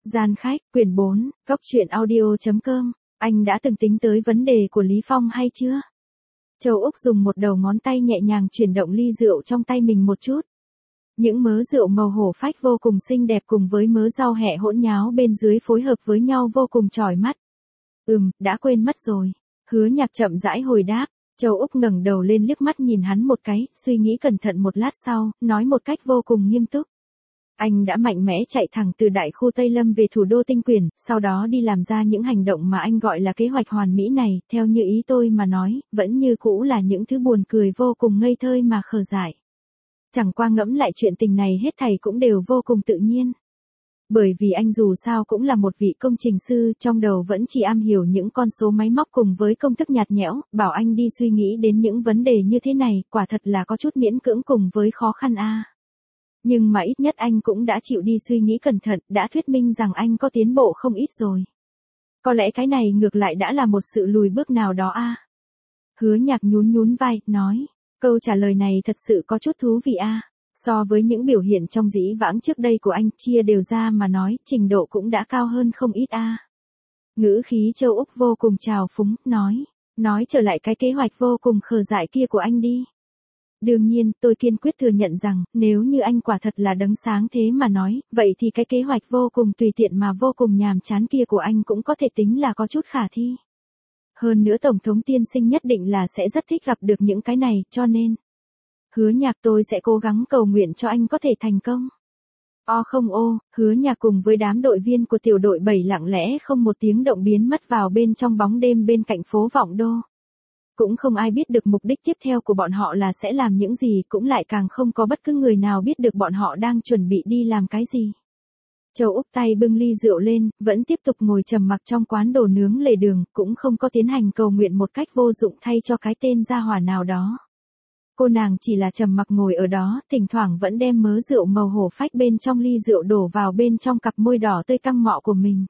Gian khách, quyển 4, Cốc truyện audio.com, anh đã từng tính tới vấn đề của Lý Phong hay chưa? Châu Úc dùng một đầu ngón tay nhẹ nhàng chuyển động ly rượu trong tay mình một chút. Những mớ rượu màu hổ phách vô cùng xinh đẹp cùng với mớ rau hẹ hỗn nháo bên dưới phối hợp với nhau vô cùng chói mắt. Đã quên mất rồi. Hứa Nhạc chậm rãi hồi đáp. Châu Úc ngẩng đầu lên liếc mắt nhìn hắn một cái, suy nghĩ cẩn thận một lát sau, nói một cách vô cùng nghiêm túc. Anh đã mạnh mẽ chạy thẳng từ đại khu Tây Lâm về thủ đô Tinh Quyển, sau đó đi làm ra những hành động mà anh gọi là kế hoạch hoàn mỹ này, theo như ý tôi mà nói, vẫn như cũ là những thứ buồn cười vô cùng ngây thơ mà khờ dại. Chẳng qua ngẫm lại chuyện tình này hết thảy cũng đều vô cùng tự nhiên. Bởi vì anh dù sao cũng là một vị công trình sư, trong đầu vẫn chỉ am hiểu những con số máy móc cùng với công thức nhạt nhẽo, bảo anh đi suy nghĩ đến những vấn đề như thế này, quả thật là có chút miễn cưỡng cùng với khó khăn a. Nhưng mà ít nhất anh cũng đã chịu đi suy nghĩ cẩn thận, đã thuyết minh rằng anh có tiến bộ không ít rồi. Có lẽ cái này ngược lại đã là một sự lùi bước nào đó a. Hứa Nhạc nhún nhún vai, nói, câu trả lời này thật sự có chút thú vị a. So với những biểu hiện trong dĩ vãng trước đây của anh, chia đều ra mà nói, trình độ cũng đã cao hơn không ít a. Ngữ khí Châu Úc vô cùng trào phúng, nói trở lại cái kế hoạch vô cùng khờ dại kia của anh đi. Đương nhiên, tôi kiên quyết thừa nhận rằng, nếu như anh quả thật là đấng sáng thế mà nói, vậy thì cái kế hoạch vô cùng tùy tiện mà vô cùng nhàm chán kia của anh cũng có thể tính là có chút khả thi. Hơn nữa Tổng thống tiên sinh nhất định là sẽ rất thích gặp được những cái này, cho nên Hứa Nhạc tôi sẽ cố gắng cầu nguyện cho anh có thể thành công. Hứa Nhạc cùng với đám đội viên của tiểu đội 7 lặng lẽ không một tiếng động biến mất vào bên trong bóng đêm bên cạnh phố Vọng Đô. Cũng không ai biết được mục đích tiếp theo của bọn họ là sẽ làm những gì, cũng lại càng không có bất cứ người nào biết được bọn họ đang chuẩn bị đi làm cái gì. Châu Úc tay bưng ly rượu lên, vẫn tiếp tục ngồi trầm mặc trong quán đồ nướng lề đường, cũng không có tiến hành cầu nguyện một cách vô dụng thay cho cái tên gia hỏa nào đó. Cô nàng chỉ là trầm mặc ngồi ở đó, thỉnh thoảng vẫn đem mớ rượu màu hổ phách bên trong ly rượu đổ vào bên trong cặp môi đỏ tươi căng mọng của mình.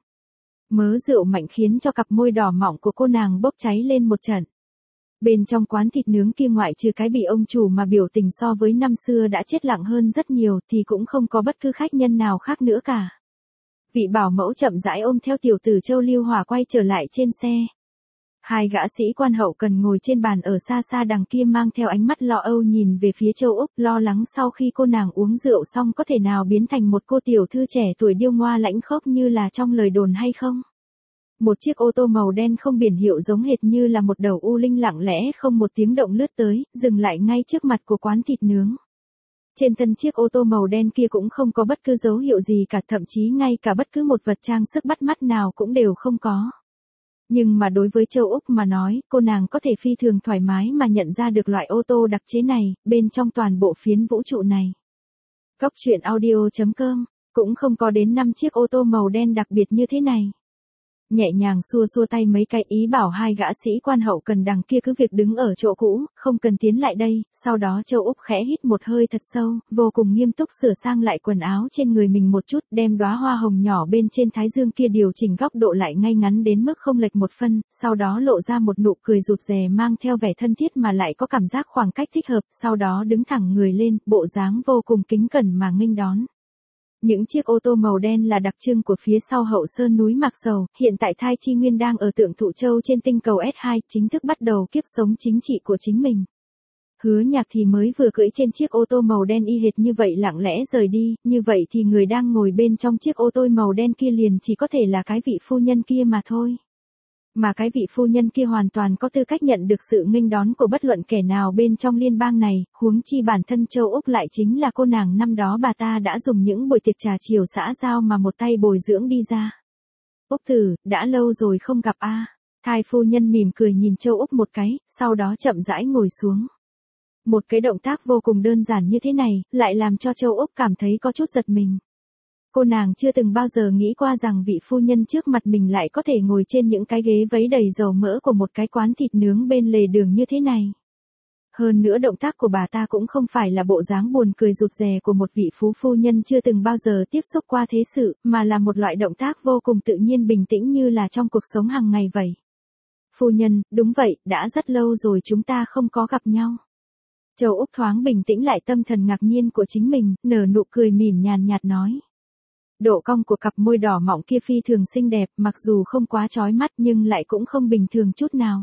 Mớ rượu mạnh khiến cho cặp môi đỏ mọng của cô nàng bốc cháy lên một trận. Bên trong quán thịt nướng kia ngoại trừ cái bị ông chủ mà biểu tình so với năm xưa đã chết lặng hơn rất nhiều thì cũng không có bất cứ khách nhân nào khác nữa cả. Vị bảo mẫu chậm rãi ôm theo tiểu tử Châu Lưu Hòa quay trở lại trên xe. Hai gã sĩ quan hậu cần ngồi trên bàn ở xa xa đằng kia mang theo ánh mắt lo âu nhìn về phía Châu Úc, lo lắng sau khi cô nàng uống rượu xong có thể nào biến thành một cô tiểu thư trẻ tuổi điêu ngoa lãnh khốc như là trong lời đồn hay không. Một chiếc ô tô màu đen không biển hiệu giống hệt như là một đầu u linh lặng lẽ không một tiếng động lướt tới, dừng lại ngay trước mặt của quán thịt nướng. Trên thân chiếc ô tô màu đen kia cũng không có bất cứ dấu hiệu gì cả, thậm chí ngay cả bất cứ một vật trang sức bắt mắt nào cũng đều không có. Nhưng mà đối với Châu Úc mà nói, cô nàng có thể phi thường thoải mái mà nhận ra được loại ô tô đặc chế này, bên trong toàn bộ phiến vũ trụ này. Cốc truyện audio.com, cũng không có đến 5 chiếc ô tô màu đen đặc biệt như thế này. Nhẹ nhàng xua xua tay mấy cái ý bảo hai gã sĩ quan hậu cần đằng kia cứ việc đứng ở chỗ cũ, không cần tiến lại đây, sau đó Châu Úc khẽ hít một hơi thật sâu, vô cùng nghiêm túc sửa sang lại quần áo trên người mình một chút, đem đóa hoa hồng nhỏ bên trên thái dương kia điều chỉnh góc độ lại ngay ngắn đến mức không lệch một phân, sau đó lộ ra một nụ cười rụt rè mang theo vẻ thân thiết mà lại có cảm giác khoảng cách thích hợp, sau đó đứng thẳng người lên, bộ dáng vô cùng kính cẩn mà nghênh đón. Những chiếc ô tô màu đen là đặc trưng của phía sau hậu sơn núi Mạc Sầu, hiện tại Thai Chi Nguyên đang ở Tượng Thụ Châu trên tinh cầu S2, chính thức bắt đầu kiếp sống chính trị của chính mình. Hứa Nhạc thì mới vừa cưỡi trên chiếc ô tô màu đen y hệt như vậy lặng lẽ rời đi, như vậy thì người đang ngồi bên trong chiếc ô tô màu đen kia liền chỉ có thể là cái vị phu nhân kia mà thôi. Mà cái vị phu nhân kia hoàn toàn có tư cách nhận được sự nghênh đón của bất luận kẻ nào bên trong liên bang này, huống chi bản thân Châu Úc lại chính là cô nàng năm đó bà ta đã dùng những buổi tiệc trà chiều xã giao mà một tay bồi dưỡng đi ra. Úc tử, đã lâu rồi không gặp a. Thai phu nhân mỉm cười nhìn Châu Úc một cái, sau đó chậm rãi ngồi xuống. Một cái động tác vô cùng đơn giản như thế này, lại làm cho Châu Úc cảm thấy có chút giật mình. Cô nàng chưa từng bao giờ nghĩ qua rằng vị phu nhân trước mặt mình lại có thể ngồi trên những cái ghế vấy đầy dầu mỡ của một cái quán thịt nướng bên lề đường như thế này. Hơn nữa động tác của bà ta cũng không phải là bộ dáng buồn cười rụt rè của một vị phu nhân chưa từng bao giờ tiếp xúc qua thế sự, mà là một loại động tác vô cùng tự nhiên bình tĩnh như là trong cuộc sống hàng ngày vậy. Phu nhân, đúng vậy, đã rất lâu rồi chúng ta không có gặp nhau. Châu Úc thoáng bình tĩnh lại tâm thần ngạc nhiên của chính mình, nở nụ cười mỉm nhàn nhạt nói. Độ cong của cặp môi đỏ mọng kia phi thường xinh đẹp, mặc dù không quá chói mắt nhưng lại cũng không bình thường chút nào.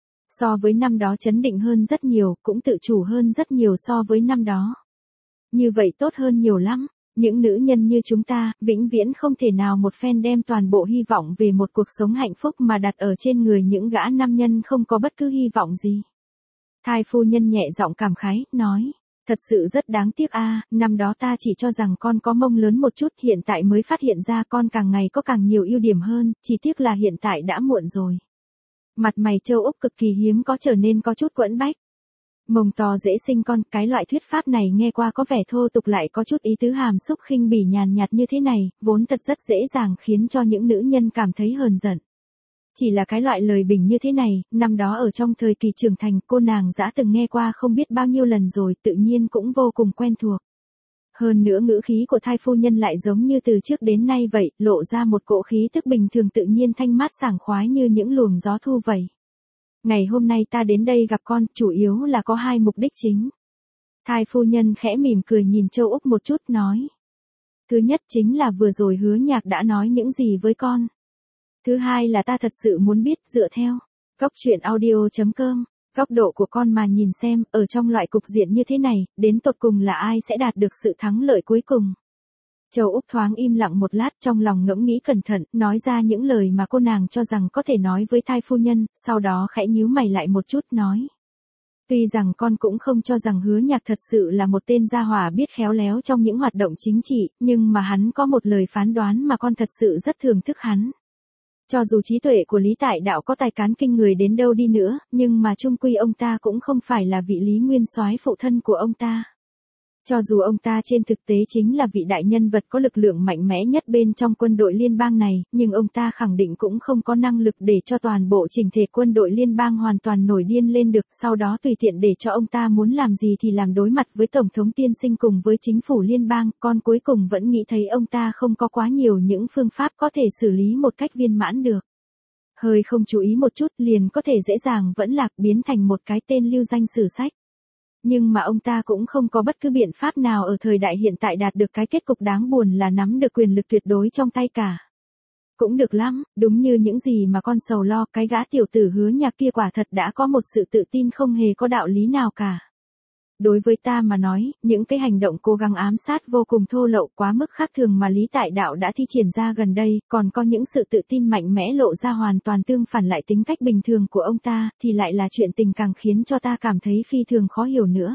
So với năm đó chấn định hơn rất nhiều, cũng tự chủ hơn rất nhiều so với năm đó. Như vậy tốt hơn nhiều lắm. Những nữ nhân như chúng ta, vĩnh viễn không thể nào một phen đem toàn bộ hy vọng về một cuộc sống hạnh phúc mà đặt ở trên người những gã nam nhân không có bất cứ hy vọng gì. Thái phu nhân nhẹ giọng cảm khái, nói. Thật sự rất đáng tiếc a, năm đó ta chỉ cho rằng con có mông lớn một chút, hiện tại mới phát hiện ra con càng ngày có càng nhiều ưu điểm hơn, chỉ tiếc là hiện tại đã muộn rồi. Mặt mày Châu Úc cực kỳ hiếm có trở nên có chút quẫn bách. Mông to dễ sinh con, cái loại thuyết pháp này nghe qua có vẻ thô tục lại có chút ý tứ hàm xúc khinh bỉ nhàn nhạt như thế này, vốn thật rất dễ dàng khiến cho những nữ nhân cảm thấy hờn giận. Chỉ là cái loại lời bình như thế này, năm đó ở trong thời kỳ trưởng thành cô nàng đã từng nghe qua không biết bao nhiêu lần rồi, tự nhiên cũng vô cùng quen thuộc. Hơn nữa ngữ khí của Thái phu nhân lại giống như từ trước đến nay vậy, lộ ra một cỗ khí tức bình thường tự nhiên thanh mát sảng khoái như những luồng gió thu vậy. Ngày hôm nay ta đến đây gặp con, chủ yếu là có hai mục đích chính. Thái phu nhân khẽ mỉm cười nhìn Châu Úc một chút nói. Thứ nhất chính là vừa rồi Hứa Nhạc đã nói những gì với con. Thứ hai là ta thật sự muốn biết dựa theo góc truyện audio.com, góc độ của con mà nhìn xem, ở trong loại cục diện như thế này, đến tột cùng là ai sẽ đạt được sự thắng lợi cuối cùng. Châu Úc thoáng im lặng một lát trong lòng ngẫm nghĩ cẩn thận, nói ra những lời mà cô nàng cho rằng có thể nói với Thái phu nhân, sau đó khẽ nhíu mày lại một chút nói. Tuy rằng con cũng không cho rằng Hứa Nhạc thật sự là một tên gia hỏa biết khéo léo trong những hoạt động chính trị, nhưng mà hắn có một lời phán đoán mà con thật sự rất thưởng thức hắn. Cho dù trí tuệ của Lý Tại Đạo có tài cán kinh người đến đâu đi nữa, nhưng mà chung quy ông ta cũng không phải là vị Lý Nguyên Soái phụ thân của ông ta. Cho dù ông ta trên thực tế chính là vị đại nhân vật có lực lượng mạnh mẽ nhất bên trong quân đội liên bang này, nhưng ông ta khẳng định cũng không có năng lực để cho toàn bộ chỉnh thể quân đội liên bang hoàn toàn nổi điên lên được, sau đó tùy tiện để cho ông ta muốn làm gì thì làm. Đối mặt với Tổng thống tiên sinh cùng với chính phủ liên bang, con cuối cùng vẫn nghĩ thấy ông ta không có quá nhiều những phương pháp có thể xử lý một cách viên mãn được. Hơi không chú ý một chút liền có thể dễ dàng vẫn lạc biến thành một cái tên lưu danh sử sách. Nhưng mà ông ta cũng không có bất cứ biện pháp nào ở thời đại hiện tại đạt được cái kết cục đáng buồn là nắm được quyền lực tuyệt đối trong tay cả. Cũng được lắm, đúng như những gì mà con sầu lo, cái gã tiểu tử Hứa Nhạc kia quả thật đã có một sự tự tin không hề có đạo lý nào cả. Đối với ta mà nói, những cái hành động cố gắng ám sát vô cùng thô lậu quá mức khác thường mà Lý Tại Đạo đã thi triển ra gần đây, còn có những sự tự tin mạnh mẽ lộ ra hoàn toàn tương phản lại tính cách bình thường của ông ta, thì lại là chuyện tình càng khiến cho ta cảm thấy phi thường khó hiểu nữa.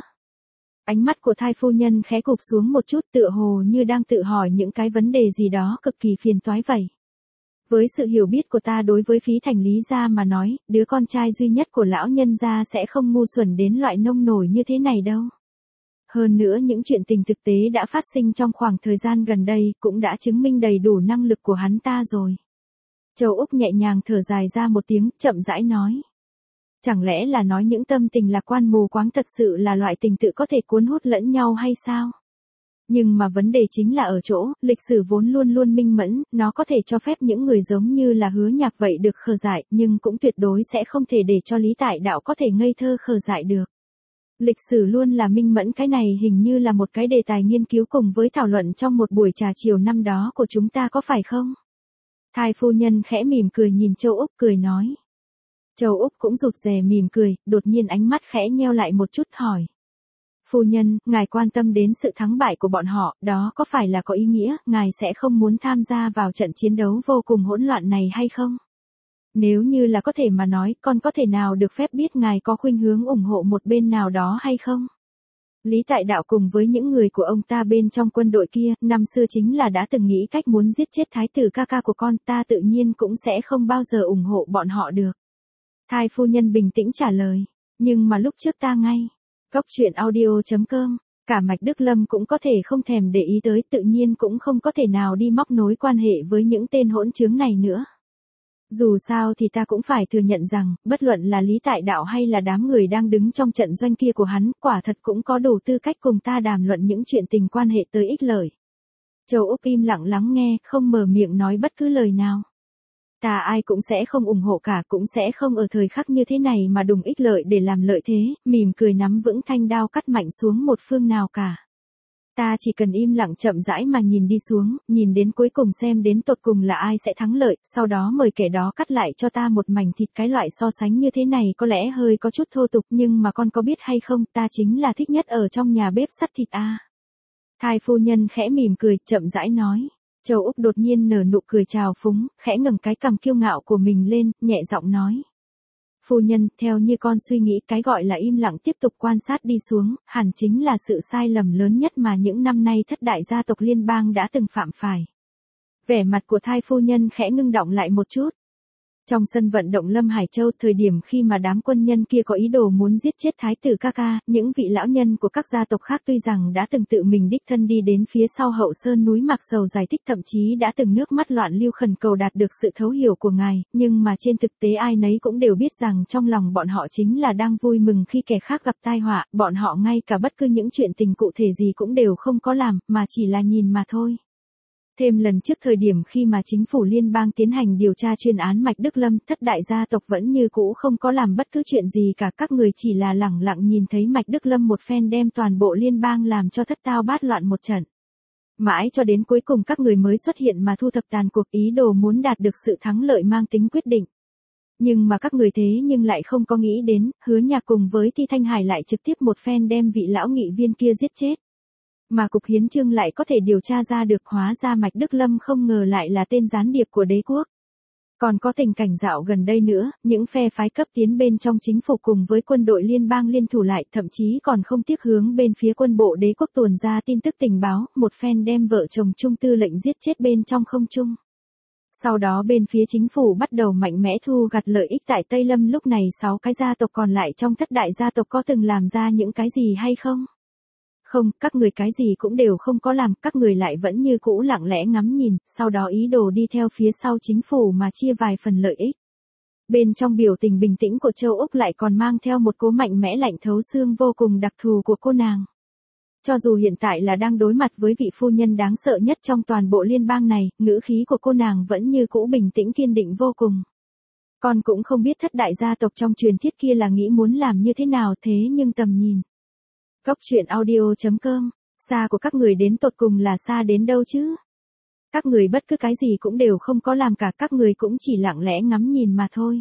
Ánh mắt của Thái phu nhân khẽ cụp xuống một chút tựa hồ như đang tự hỏi những cái vấn đề gì đó cực kỳ phiền toái vậy. Với sự hiểu biết của ta đối với Phí Thành Lý gia mà nói, đứa con trai duy nhất của lão nhân gia sẽ không ngu xuẩn đến loại nông nổi như thế này đâu. Hơn nữa những chuyện tình thực tế đã phát sinh trong khoảng thời gian gần đây cũng đã chứng minh đầy đủ năng lực của hắn ta rồi. Châu Úc nhẹ nhàng thở dài ra một tiếng, chậm rãi nói. Chẳng lẽ là nói những tâm tình lạc quan mù quáng thật sự là loại tình tự có thể cuốn hút lẫn nhau hay sao? Nhưng mà vấn đề chính là ở chỗ, lịch sử vốn luôn luôn minh mẫn, nó có thể cho phép những người giống như là Hứa Nhạc vậy được khờ dại, nhưng cũng tuyệt đối sẽ không thể để cho Lý Tại Đạo có thể ngây thơ khờ dại được. Lịch sử luôn là minh mẫn, cái này hình như là một cái đề tài nghiên cứu cùng với thảo luận trong một buổi trà chiều năm đó của chúng ta có phải không? Thái phu nhân khẽ mỉm cười nhìn Châu Úc cười nói. Châu Úc cũng rụt rè mỉm cười, đột nhiên ánh mắt khẽ nheo lại một chút hỏi. Phu nhân, ngài quan tâm đến sự thắng bại của bọn họ, đó có phải là có ý nghĩa, ngài sẽ không muốn tham gia vào trận chiến đấu vô cùng hỗn loạn này hay không? Nếu như là có thể mà nói, con có thể nào được phép biết ngài có khuynh hướng ủng hộ một bên nào đó hay không? Lý Tại Đạo cùng với những người của ông ta bên trong quân đội kia, năm xưa chính là đã từng nghĩ cách muốn giết chết thái tử ca ca của con, ta tự nhiên cũng sẽ không bao giờ ủng hộ bọn họ được. Thái phu nhân bình tĩnh trả lời, nhưng mà lúc trước ta ngay. Góc truyện audio.com, cả Mạch Đức Lâm cũng có thể không thèm để ý tới, tự nhiên cũng không có thể nào đi móc nối quan hệ với những tên hỗn trướng này nữa. Dù sao thì ta cũng phải thừa nhận rằng, bất luận là Lý Tại Đạo hay là đám người đang đứng trong trận doanh kia của hắn, quả thật cũng có đủ tư cách cùng ta đàm luận những chuyện tình quan hệ tới ích lợi. Châu Úc im lặng lắng nghe, không mở miệng nói bất cứ lời nào. Ta ai cũng sẽ không ủng hộ cả, cũng sẽ không ở thời khắc như thế này mà đùng ích lợi để làm lợi thế, mỉm cười nắm vững thanh đao cắt mạnh xuống một phương nào cả. Ta chỉ cần im lặng chậm rãi mà nhìn đi xuống, nhìn đến cuối cùng xem đến tột cùng là ai sẽ thắng lợi, sau đó mời kẻ đó cắt lại cho ta một mảnh thịt. Cái loại so sánh như thế này có lẽ hơi có chút thô tục, nhưng mà con có biết hay không, ta chính là thích nhất ở trong nhà bếp sắt thịt a. Thái phu nhân khẽ mỉm cười, chậm rãi nói. Châu Úc đột nhiên nở nụ cười trào phúng, khẽ ngẩng cái cằm kiêu ngạo của mình lên, nhẹ giọng nói. Phu nhân, theo như con suy nghĩ, cái gọi là im lặng tiếp tục quan sát đi xuống, hẳn chính là sự sai lầm lớn nhất mà những năm nay thất đại gia tộc liên bang đã từng phạm phải. Vẻ mặt của Thái phu nhân khẽ ngưng động lại một chút. Trong sân vận động Lâm Hải Châu, thời điểm khi mà đám quân nhân kia có ý đồ muốn giết chết thái tử ca ca, những vị lão nhân của các gia tộc khác tuy rằng đã từng tự mình đích thân đi đến phía sau hậu sơn núi Mạc Sầu giải thích, thậm chí đã từng nước mắt loạn lưu khẩn cầu đạt được sự thấu hiểu của ngài, nhưng mà trên thực tế ai nấy cũng đều biết rằng trong lòng bọn họ chính là đang vui mừng khi kẻ khác gặp tai họa, bọn họ ngay cả bất cứ những chuyện tình cụ thể gì cũng đều không có làm, mà chỉ là nhìn mà thôi. Thêm lần trước thời điểm khi mà chính phủ liên bang tiến hành điều tra chuyên án Mạch Đức Lâm, thất đại gia tộc vẫn như cũ không có làm bất cứ chuyện gì cả, các người chỉ là lẳng lặng nhìn thấy Mạch Đức Lâm một phen đem toàn bộ liên bang làm cho thất tao bát loạn một trận. Mãi cho đến cuối cùng các người mới xuất hiện mà thu thập tàn cuộc, ý đồ muốn đạt được sự thắng lợi mang tính quyết định. Nhưng mà các người thế nhưng lại không có nghĩ đến, Hứa Nhạc cùng với Ti Thanh Hải lại trực tiếp một phen đem vị lão nghị viên kia giết chết. Mà cục hiến chương lại có thể điều tra ra được, hóa ra Mạch Đức Lâm không ngờ lại là tên gián điệp của đế quốc. Còn có tình cảnh dạo gần đây nữa, những phe phái cấp tiến bên trong chính phủ cùng với quân đội liên bang liên thủ lại, thậm chí còn không tiếc hướng bên phía quân bộ đế quốc tuồn ra tin tức tình báo, một phen đem vợ chồng Trung tư lệnh giết chết bên trong không trung. Sau đó bên phía chính phủ bắt đầu mạnh mẽ thu gặt lợi ích tại Tây Lâm. Lúc này 6 cái gia tộc còn lại trong thất đại gia tộc có từng làm ra những cái gì hay không? Không, các người cái gì cũng đều không có làm, các người lại vẫn như cũ lặng lẽ ngắm nhìn, sau đó ý đồ đi theo phía sau chính phủ mà chia vài phần lợi ích. Bên trong biểu tình bình tĩnh của Châu Úc lại còn mang theo một cỗ mạnh mẽ lạnh thấu xương vô cùng đặc thù của cô nàng. Cho dù hiện tại là đang đối mặt với vị phu nhân đáng sợ nhất trong toàn bộ liên bang này, ngữ khí của cô nàng vẫn như cũ bình tĩnh kiên định vô cùng. Con cũng không biết thất đại gia tộc trong truyền thuyết kia là nghĩ muốn làm như thế nào, thế nhưng tầm nhìn. Góc truyện audio.com, xa của các người đến tột cùng là xa đến đâu chứ? Các người bất cứ cái gì cũng đều không có làm cả, các người cũng chỉ lặng lẽ ngắm nhìn mà thôi.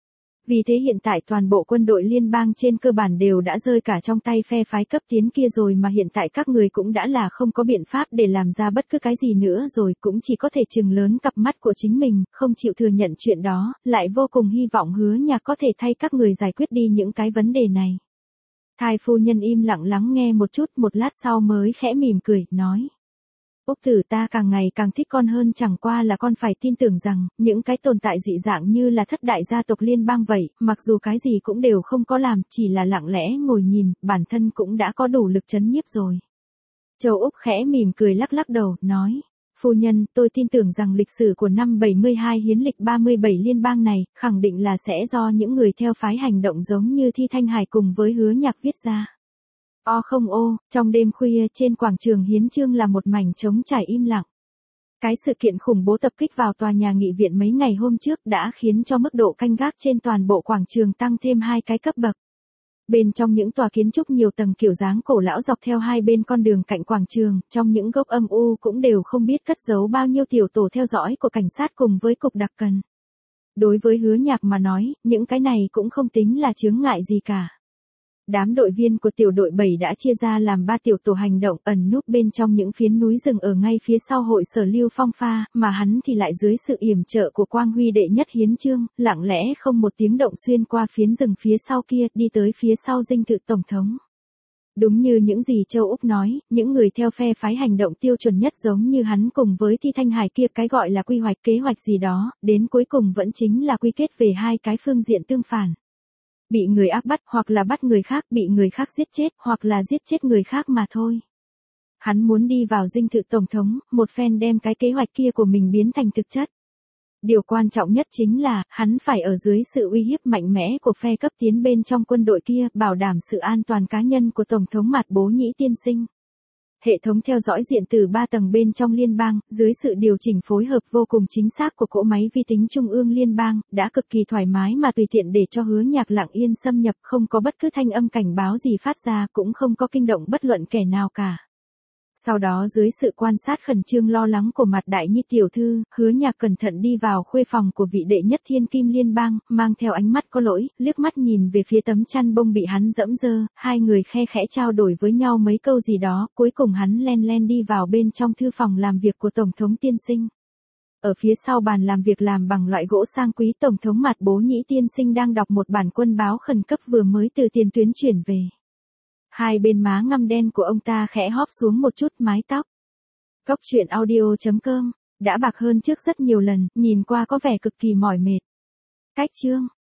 Vì thế hiện tại toàn bộ quân đội liên bang trên cơ bản đều đã rơi cả trong tay phe phái cấp tiến kia rồi, mà hiện tại các người cũng đã là không có biện pháp để làm ra bất cứ cái gì nữa rồi, cũng chỉ có thể trừng lớn cặp mắt của chính mình, không chịu thừa nhận chuyện đó, lại vô cùng hy vọng Hứa Nhạc có thể thay các người giải quyết đi những cái vấn đề này. Thái phu nhân im lặng lắng nghe một chút, một lát sau mới khẽ mỉm cười, nói. Úc tử, ta càng ngày càng thích con hơn, chẳng qua là con phải tin tưởng rằng, những cái tồn tại dị dạng như là thất đại gia tộc liên bang vậy, mặc dù cái gì cũng đều không có làm, chỉ là lặng lẽ ngồi nhìn, bản thân cũng đã có đủ lực trấn nhiếp rồi. Châu Úc khẽ mỉm cười lắc lắc đầu, nói. Phu nhân, tôi tin tưởng rằng lịch sử của năm 72 hiến lịch 37 liên bang này, khẳng định là sẽ do những người theo phái hành động giống như Thi Thanh Hải cùng với Hứa Nhạc viết ra. Không trong đêm khuya trên quảng trường hiến chương là một mảnh trống trải im lặng. Cái sự kiện khủng bố tập kích vào tòa nhà nghị viện mấy ngày hôm trước đã khiến cho mức độ canh gác trên toàn bộ quảng trường tăng thêm 2 cái cấp bậc. Bên trong những tòa kiến trúc nhiều tầng kiểu dáng cổ lão dọc theo hai bên con đường cạnh quảng trường, trong những gốc âm u cũng đều không biết cất giấu bao nhiêu tiểu tổ theo dõi của cảnh sát cùng với cục đặc cần. Đối với Hứa Nhạc mà nói, những cái này cũng không tính là chướng ngại gì cả. Đám đội viên của tiểu đội 7 đã chia ra làm 3 tiểu tổ hành động, ẩn núp bên trong những phiến núi rừng ở ngay phía sau hội sở Lưu Phong Pha, mà hắn thì lại dưới sự yểm trợ của Quang Huy đệ nhất hiến chương, lặng lẽ không một tiếng động xuyên qua phiến rừng phía sau kia, đi tới phía sau dinh thự tổng thống. Đúng như những gì Châu Úc nói, những người theo phe phái hành động tiêu chuẩn nhất giống như hắn cùng với Thi Thanh Hải kia, cái gọi là quy hoạch kế hoạch gì đó, đến cuối cùng vẫn chính là quy kết về hai cái phương diện tương phản. Bị người áp bắt, hoặc là bắt người khác, bị người khác giết chết, hoặc là giết chết người khác mà thôi. Hắn muốn đi vào dinh thự tổng thống, một phen đem cái kế hoạch kia của mình biến thành thực chất. Điều quan trọng nhất chính là, hắn phải ở dưới sự uy hiếp mạnh mẽ của phe cấp tiến bên trong quân đội kia, bảo đảm sự an toàn cá nhân của Tổng thống Mạt Bố Nhĩ tiên sinh. Hệ thống theo dõi diện từ 3 tầng bên trong liên bang, dưới sự điều chỉnh phối hợp vô cùng chính xác của cỗ máy vi tính trung ương liên bang, đã cực kỳ thoải mái mà tùy tiện để cho Hứa Nhạc lặng yên xâm nhập, không có bất cứ thanh âm cảnh báo gì phát ra, cũng không có kinh động bất luận kẻ nào cả. Sau đó dưới sự quan sát khẩn trương lo lắng của Mặt Đại Nhi tiểu thư, Hứa Nhạc cẩn thận đi vào khuê phòng của vị đệ nhất thiên kim liên bang, mang theo ánh mắt có lỗi, liếc mắt nhìn về phía tấm chăn bông bị hắn dẫm dơ, hai người khe khẽ trao đổi với nhau mấy câu gì đó, cuối cùng hắn len len đi vào bên trong thư phòng làm việc của Tổng thống tiên sinh. Ở phía sau bàn làm việc làm bằng loại gỗ sang quý, Tổng thống Mạt Bố Nhĩ tiên sinh đang đọc một bản quân báo khẩn cấp vừa mới từ tiền tuyến chuyển về. Hai bên má ngăm đen của ông ta khẽ hóp xuống một chút mái tóc. Góc truyện audio.com, đã bạc hơn trước rất nhiều lần, nhìn qua có vẻ cực kỳ mỏi mệt. Cách chương